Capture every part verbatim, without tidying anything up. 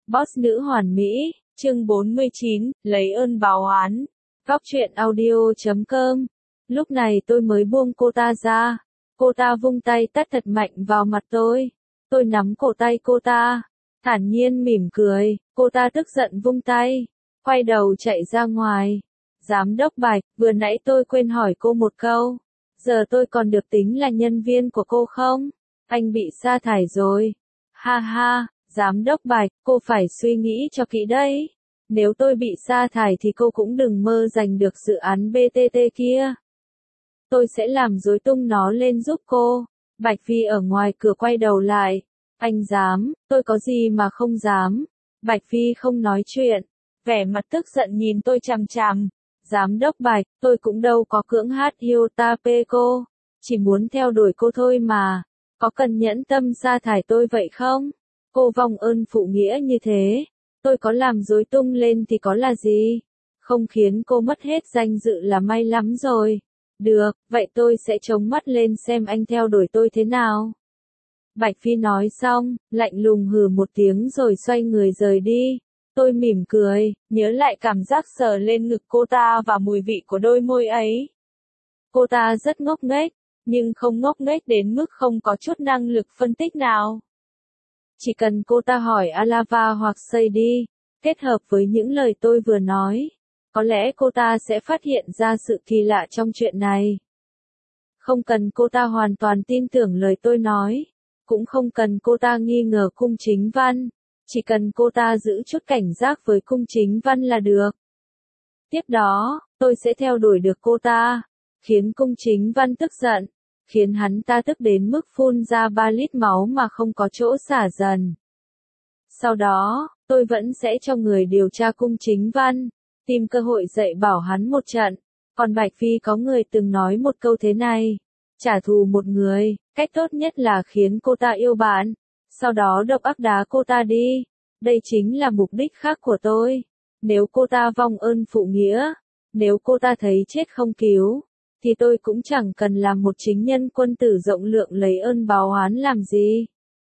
Boss nữ hoàn mỹ, chương bốn mươi chín, lấy ơn báo oán. Góc truyện audio chấm com. Lúc này tôi mới buông cô ta ra. Cô ta vung tay tát thật mạnh vào mặt tôi. Tôi nắm cổ tay cô ta, thản nhiên mỉm cười. Cô ta tức giận vung tay, quay đầu chạy ra ngoài. Giám đốc Bạch, vừa nãy tôi quên hỏi cô một câu. Giờ tôi còn được tính là nhân viên của cô không? Anh bị sa thải rồi. Ha ha. Giám đốc Bạch, cô phải suy nghĩ cho kỹ đấy. Nếu tôi bị sa thải thì cô cũng đừng mơ giành được dự án bê tê tê kia. Tôi sẽ làm rối tung nó lên giúp cô. Bạch Phi ở ngoài cửa quay đầu lại. Anh dám, tôi có gì mà không dám. Bạch Phi không nói chuyện, vẻ mặt tức giận nhìn tôi chằm chằm. Giám đốc Bạch, tôi cũng đâu có cưỡng hát yêu ta pê cô. Chỉ muốn theo đuổi cô thôi mà. Có cần nhẫn tâm sa thải tôi vậy không? Cô vong ơn phụ nghĩa như thế, tôi có làm rối tung lên thì có là gì? Không khiến cô mất hết danh dự là may lắm rồi. Được, vậy tôi sẽ chống mắt lên xem anh theo đuổi tôi thế nào. Bạch Phi nói xong, lạnh lùng hừ một tiếng rồi xoay người rời đi. Tôi mỉm cười, nhớ lại cảm giác sờ lên ngực cô ta và mùi vị của đôi môi ấy. Cô ta rất ngốc nghếch, nhưng không ngốc nghếch đến mức không có chút năng lực phân tích nào. Chỉ cần cô ta hỏi Alava hoặc Sadie, kết hợp với những lời tôi vừa nói, có lẽ cô ta sẽ phát hiện ra sự kỳ lạ trong chuyện này. Không cần cô ta hoàn toàn tin tưởng lời tôi nói, cũng không cần cô ta nghi ngờ Cung Chính Văn, chỉ cần cô ta giữ chút cảnh giác với Cung Chính Văn là được. Tiếp đó, tôi sẽ theo đuổi được cô ta, khiến Cung Chính Văn tức giận, khiến hắn ta tức đến mức phun ra ba lít máu mà không có chỗ xả dần. Sau đó, tôi vẫn sẽ cho người điều tra Cung Chính Văn, tìm cơ hội dạy bảo hắn một trận. Còn Bạch Phi có người từng nói một câu thế này, trả thù một người, cách tốt nhất là khiến cô ta yêu bạn, sau đó độc ác đá cô ta đi. Đây chính là mục đích khác của tôi. Nếu cô ta vong ơn phụ nghĩa, nếu cô ta thấy chết không cứu, thì tôi cũng chẳng cần làm một chính nhân quân tử rộng lượng lấy ơn báo oán làm gì.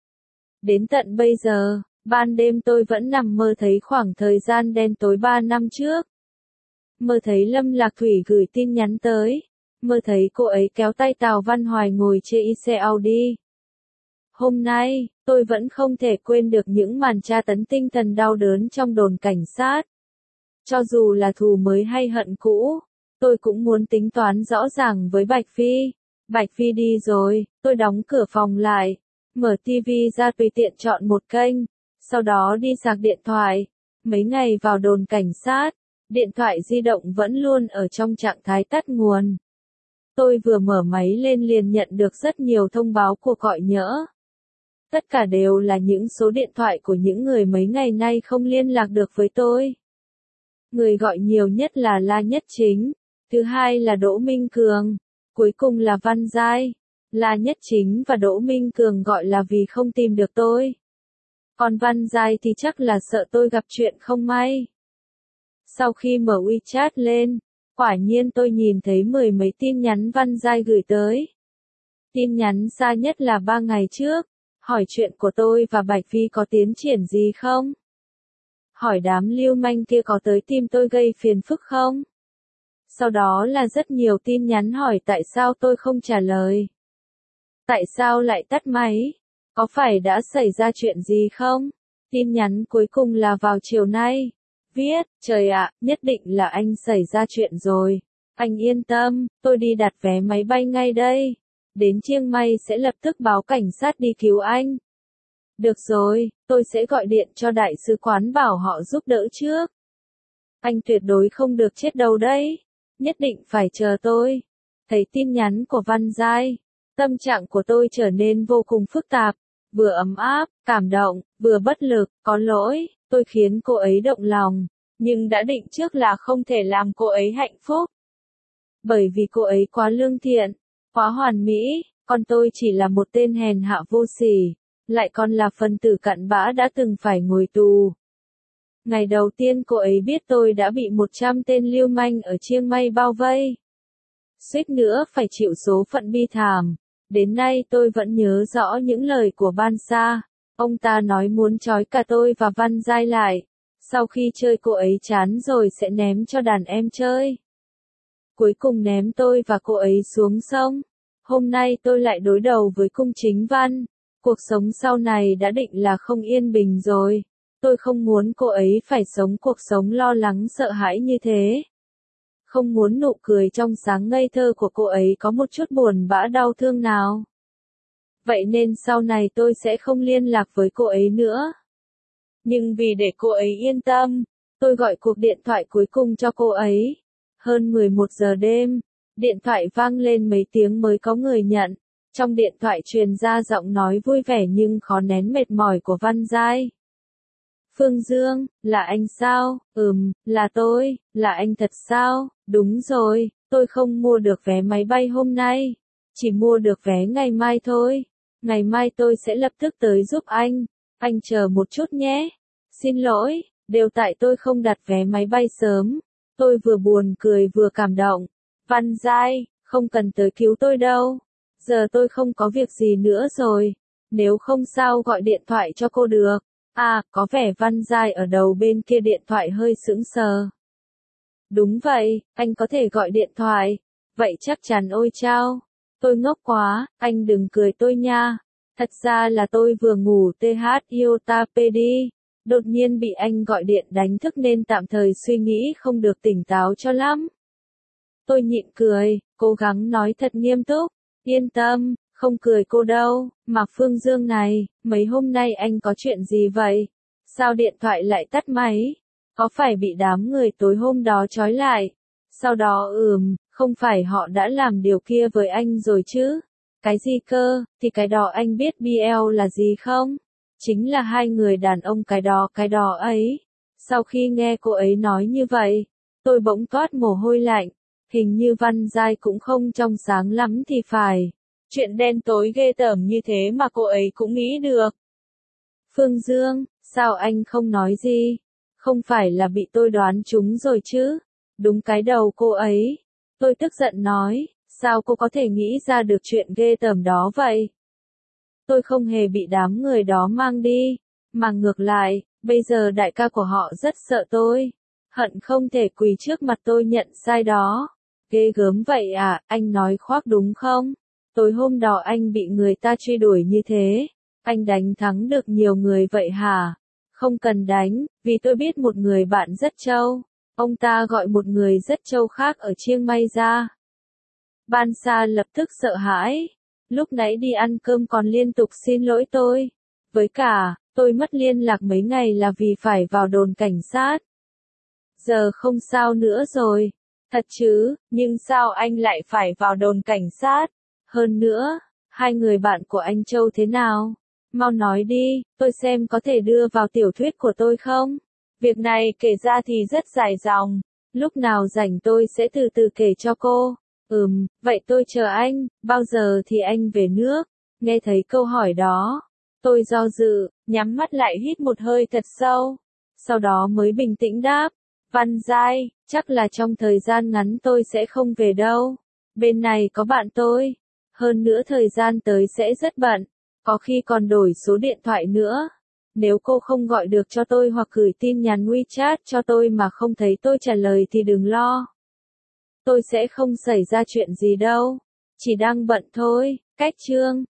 Đến tận bây giờ, ban đêm tôi vẫn nằm mơ thấy khoảng thời gian đen tối ba năm trước. Mơ thấy Lâm Lạc Thủy gửi tin nhắn tới, mơ thấy cô ấy kéo tay Tào Văn Hoài ngồi trên xe Audi. Hôm nay, tôi vẫn không thể quên được những màn tra tấn tinh thần đau đớn trong đồn cảnh sát. Cho dù là thù mới hay hận cũ, tôi cũng muốn tính toán rõ ràng với Bạch Phi. Bạch Phi đi rồi, tôi đóng cửa phòng lại, mở ti vi ra tùy tiện chọn một kênh, sau đó đi sạc điện thoại. Mấy ngày vào đồn cảnh sát, điện thoại di động vẫn luôn ở trong trạng thái tắt nguồn. Tôi vừa mở máy lên liền nhận được rất nhiều thông báo cuộc gọi nhỡ. Tất cả đều là những số điện thoại của những người mấy ngày nay không liên lạc được với tôi. Người gọi nhiều nhất là La Nhất Chính, thứ hai là Đỗ Minh Cường, cuối cùng là Văn Giai. La Nhất Chính và Đỗ Minh Cường gọi là vì không tìm được tôi. Còn Văn Giai thì chắc là sợ tôi gặp chuyện không may. Sau khi mở WeChat lên, quả nhiên tôi nhìn thấy mười mấy tin nhắn Văn Giai gửi tới. Tin nhắn xa nhất là ba ngày trước, hỏi chuyện của tôi và Bạch Phi có tiến triển gì không? Hỏi đám lưu manh kia có tới tìm tôi gây phiền phức không? Sau đó là rất nhiều tin nhắn hỏi tại sao tôi không trả lời. Tại sao lại tắt máy? Có phải đã xảy ra chuyện gì không? Tin nhắn cuối cùng là vào chiều nay. Viết, trời ạ, nhất định là anh xảy ra chuyện rồi. Anh yên tâm, tôi đi đặt vé máy bay ngay đây. Đến Chiang Mai sẽ lập tức báo cảnh sát đi cứu anh. Được rồi, tôi sẽ gọi điện cho đại sứ quán bảo họ giúp đỡ trước. Anh tuyệt đối không được chết đâu đấy. Nhất định phải chờ tôi. Thấy tin nhắn của Văn Giai, tâm trạng của tôi trở nên vô cùng phức tạp. Vừa ấm áp, cảm động, vừa bất lực, có lỗi, tôi khiến cô ấy động lòng. Nhưng đã định trước là không thể làm cô ấy hạnh phúc. Bởi vì cô ấy quá lương thiện, quá hoàn mỹ, còn tôi chỉ là một tên hèn hạ vô sỉ, lại còn là phần tử cặn bã đã từng phải ngồi tù. Ngày đầu tiên cô ấy biết tôi đã bị một trăm tên lưu manh ở Chiang Mai bao vây. Suýt nữa phải chịu số phận bi thảm. Đến nay tôi vẫn nhớ rõ những lời của Ban Sa. Ông ta nói muốn trói cả tôi và Văn Giai lại. Sau khi chơi cô ấy chán rồi sẽ ném cho đàn em chơi. Cuối cùng ném tôi và cô ấy xuống sông. Hôm nay tôi lại đối đầu với Cung Chính Văn. Cuộc sống sau này đã định là không yên bình rồi. Tôi không muốn cô ấy phải sống cuộc sống lo lắng sợ hãi như thế. Không muốn nụ cười trong sáng ngây thơ của cô ấy có một chút buồn bã đau thương nào. Vậy nên sau này tôi sẽ không liên lạc với cô ấy nữa. Nhưng vì để cô ấy yên tâm, tôi gọi cuộc điện thoại cuối cùng cho cô ấy. Hơn mười một giờ đêm, điện thoại vang lên mấy tiếng mới có người nhận. Trong điện thoại truyền ra giọng nói vui vẻ nhưng khó nén mệt mỏi của Văn Giai. Phương Dương, là anh sao? Ừm, là tôi, là anh thật sao? Đúng rồi, tôi không mua được vé máy bay hôm nay. Chỉ mua được vé ngày mai thôi. Ngày mai tôi sẽ lập tức tới giúp anh. Anh chờ một chút nhé. Xin lỗi, đều tại tôi không đặt vé máy bay sớm. Tôi vừa buồn cười vừa cảm động. Văn Giai, không cần tới cứu tôi đâu. Giờ tôi không có việc gì nữa rồi. Nếu không sao gọi điện thoại cho cô được. À, có vẻ Văn Giai ở đầu bên kia điện thoại hơi sững sờ. Đúng vậy, anh có thể gọi điện thoại. Vậy chắc chắn ôi chao. Tôi ngốc quá, anh đừng cười tôi nha. Thật ra là tôi vừa ngủ th iota pd. Đột nhiên bị anh gọi điện đánh thức nên tạm thời suy nghĩ không được tỉnh táo cho lắm. Tôi nhịn cười, cố gắng nói thật nghiêm túc. Yên tâm, không cười cô đâu, mà Phương Dương này, mấy hôm nay anh có chuyện gì vậy? Sao điện thoại lại tắt máy? Có phải bị đám người tối hôm đó trói lại? Sau đó ừm, không phải họ đã làm điều kia với anh rồi chứ? Cái gì cơ, thì cái đó anh biết bê lờ là gì không? Chính là hai người đàn ông cái đó cái đó ấy. Sau khi nghe cô ấy nói như vậy, tôi bỗng toát mồ hôi lạnh. Hình như Văn Giai cũng không trong sáng lắm thì phải. Chuyện đen tối ghê tởm như thế mà cô ấy cũng nghĩ được. Phương Dương, sao anh không nói gì? Không phải là bị tôi đoán trúng rồi chứ? Đúng cái đầu cô ấy. Tôi tức giận nói, sao cô có thể nghĩ ra được chuyện ghê tởm đó vậy? Tôi không hề bị đám người đó mang đi, mà ngược lại, bây giờ đại ca của họ rất sợ tôi. Hận không thể quỳ trước mặt tôi nhận sai đó. Ghê gớm vậy à, anh nói khoác đúng không? Tối hôm đó anh bị người ta truy đuổi như thế. Anh đánh thắng được nhiều người vậy hả? Không cần đánh, vì tôi biết một người bạn rất trâu. Ông ta gọi một người rất trâu khác ở Chiang Mai ra. Ban Sa lập tức sợ hãi. Lúc nãy đi ăn cơm còn liên tục xin lỗi tôi. Với cả, tôi mất liên lạc mấy ngày là vì phải vào đồn cảnh sát. Giờ không sao nữa rồi. Thật chứ, nhưng sao anh lại phải vào đồn cảnh sát? Hơn nữa, hai người bạn của anh Châu thế nào? Mau nói đi, tôi xem có thể đưa vào tiểu thuyết của tôi không? Việc này kể ra thì rất dài dòng. Lúc nào rảnh tôi sẽ từ từ kể cho cô. Ừm, vậy tôi chờ anh, bao giờ thì anh về nước? Nghe thấy câu hỏi đó, tôi do dự, nhắm mắt lại hít một hơi thật sâu. Sau đó mới bình tĩnh đáp, Văn Giai, chắc là trong thời gian ngắn tôi sẽ không về đâu. Bên này có bạn tôi. Hơn nữa thời gian tới sẽ rất bận. Có khi còn đổi số điện thoại nữa. Nếu cô không gọi được cho tôi hoặc gửi tin nhắn WeChat cho tôi mà không thấy tôi trả lời thì đừng lo. Tôi sẽ không xảy ra chuyện gì đâu. Chỉ đang bận thôi. Cách chương.